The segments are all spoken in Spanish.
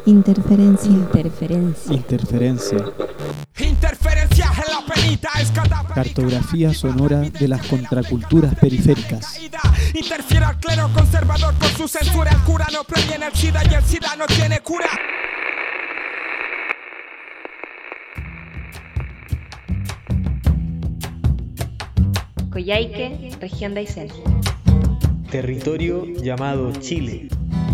Interferencia. Interferencia en la penita es cartografía sonora de las contraculturas periféricas. Interfiere al clero conservador con su censura. El cura no previene el SIDA y el SIDA no tiene cura. Coyhaique, región de Aysén. Territorio llamado Chile.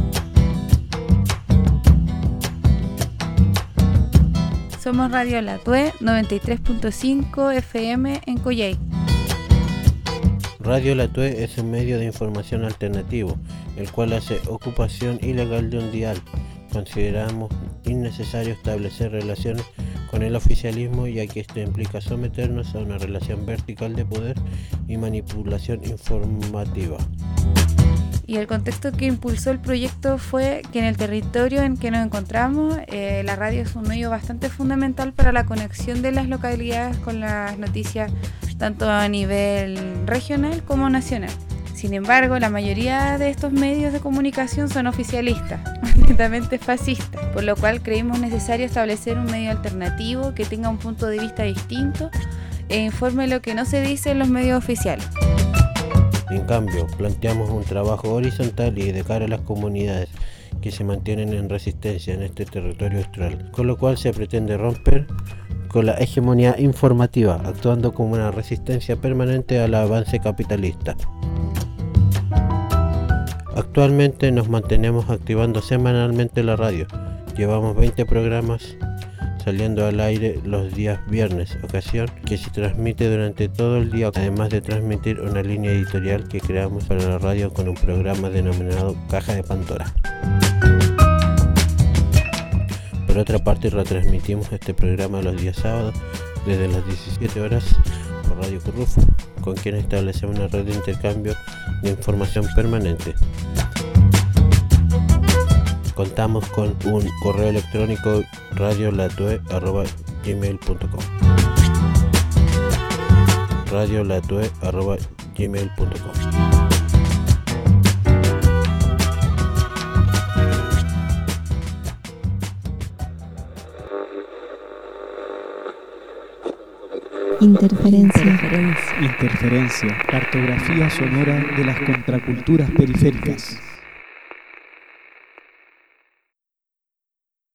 Somos Radio La Tue 93.5 FM en Coyhaique. Radio La Tue es un medio de información alternativo, el cual hace ocupación ilegal de un dial. Consideramos innecesario establecer relaciones con el oficialismo, ya que esto implica someternos a una relación vertical de poder y manipulación informativa. Y el contexto que impulsó el proyecto fue que en el territorio en que nos encontramos, la radio es un medio bastante fundamental para la conexión de las localidades con las noticias, tanto a nivel regional como nacional. Sin embargo, la mayoría de estos medios de comunicación son oficialistas, netamente fascistas, por lo cual creímos necesario establecer un medio alternativo que tenga un punto de vista distinto e informe lo que no se dice en los medios oficiales. En cambio, planteamos un trabajo horizontal y de cara a las comunidades que se mantienen en resistencia en este territorio austral, con lo cual se pretende romper con la hegemonía informativa, actuando como una resistencia permanente al avance capitalista. Actualmente nos mantenemos activando semanalmente la radio. Llevamos 20 programas saliendo al aire los días viernes, ocasión que se transmite durante todo el día, además de transmitir una línea editorial que creamos para la radio con un programa denominado Caja de Pandora. Por otra parte, retransmitimos este programa los días sábados desde las 17 horas por Radio Currufo, con quien establecemos una red de intercambio de información permanente. Contamos con un correo electrónico radiolatue@gmail.com radiolatue@gmail.com. Interferencia. Cartografía sonora de las contraculturas periféricas.